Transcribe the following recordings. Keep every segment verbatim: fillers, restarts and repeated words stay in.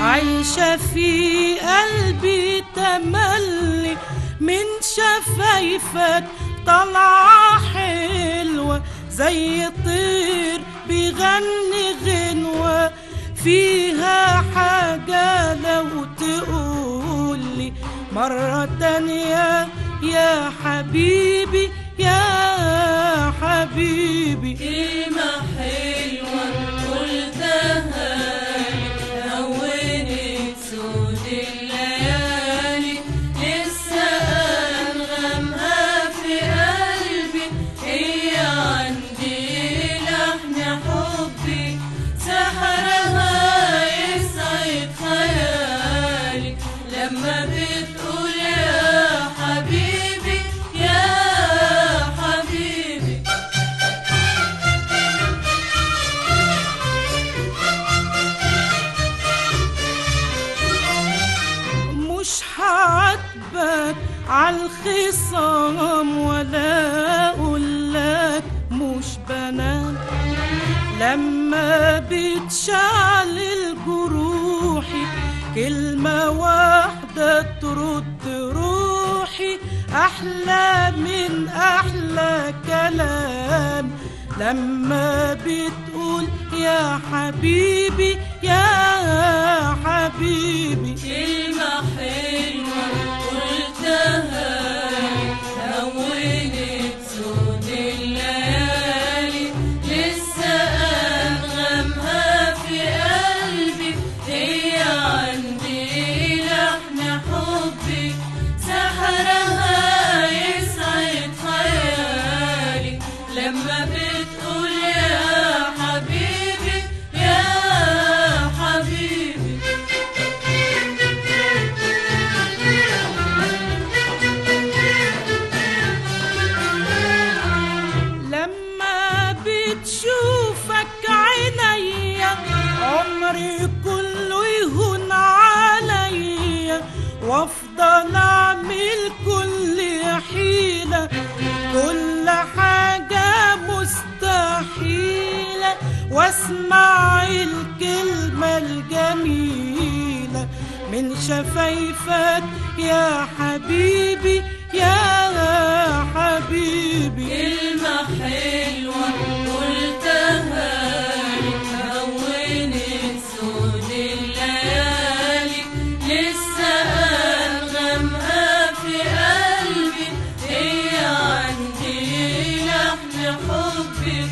عايشة في قلبي تملي من شفايفك طالعة حلوة زي طير بيغني غنوة فيها حاجة لو تقولي مرة تانية يا حبيبي يا حبيبي. كلمة حلوة قلتها هونت سود الليالي لسه أنغمها في قلبي هي عندي لحن حبي سحرها يسعد خيالي لما بتقول يا حبيبي يا حبيبي. مش هعاتبك عالخصام ولا اقولك مش بنات لما بتشعل جروحي كلمة واحدة ترد روحي أحلى من أحلى كلام لما بتقول يا حبيبي يا حبيبي. كلمة حلوة قلتها هونت سود الليالي لسه أنغمها في قلبي هي عندي لحن حبي سحرها يسعد خيالي لما بتقول يا حبيبي يا حبيبي. لما بتشوفك عينيا عمري كله يهون عليا وافضل اعمل كل حيلة كل حاجة مستحيلة واسمع الكلمة الجميلة من شفايفك يا حبيبي يا حبيبي. كلمة حلوة قلتها هونت سود الليالي لسه أنغمها في قلبي هي عندي لحن حبي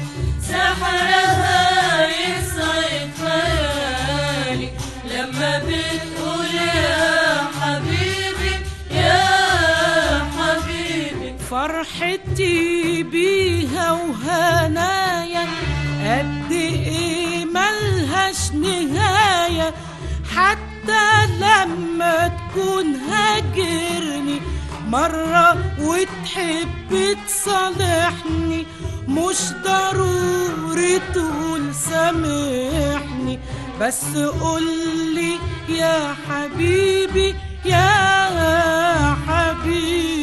سحرها يسعد خيالي لما بتقول يا حبيبي يا حبيبي. فرحتي بيها وهنايا قد ايه ملهاش نهاية حتى لما تكون هاجرني مرة وتحب تصالحني مش ضروري تقول سامحني بس قولي يا حبيبي يا حبيبي.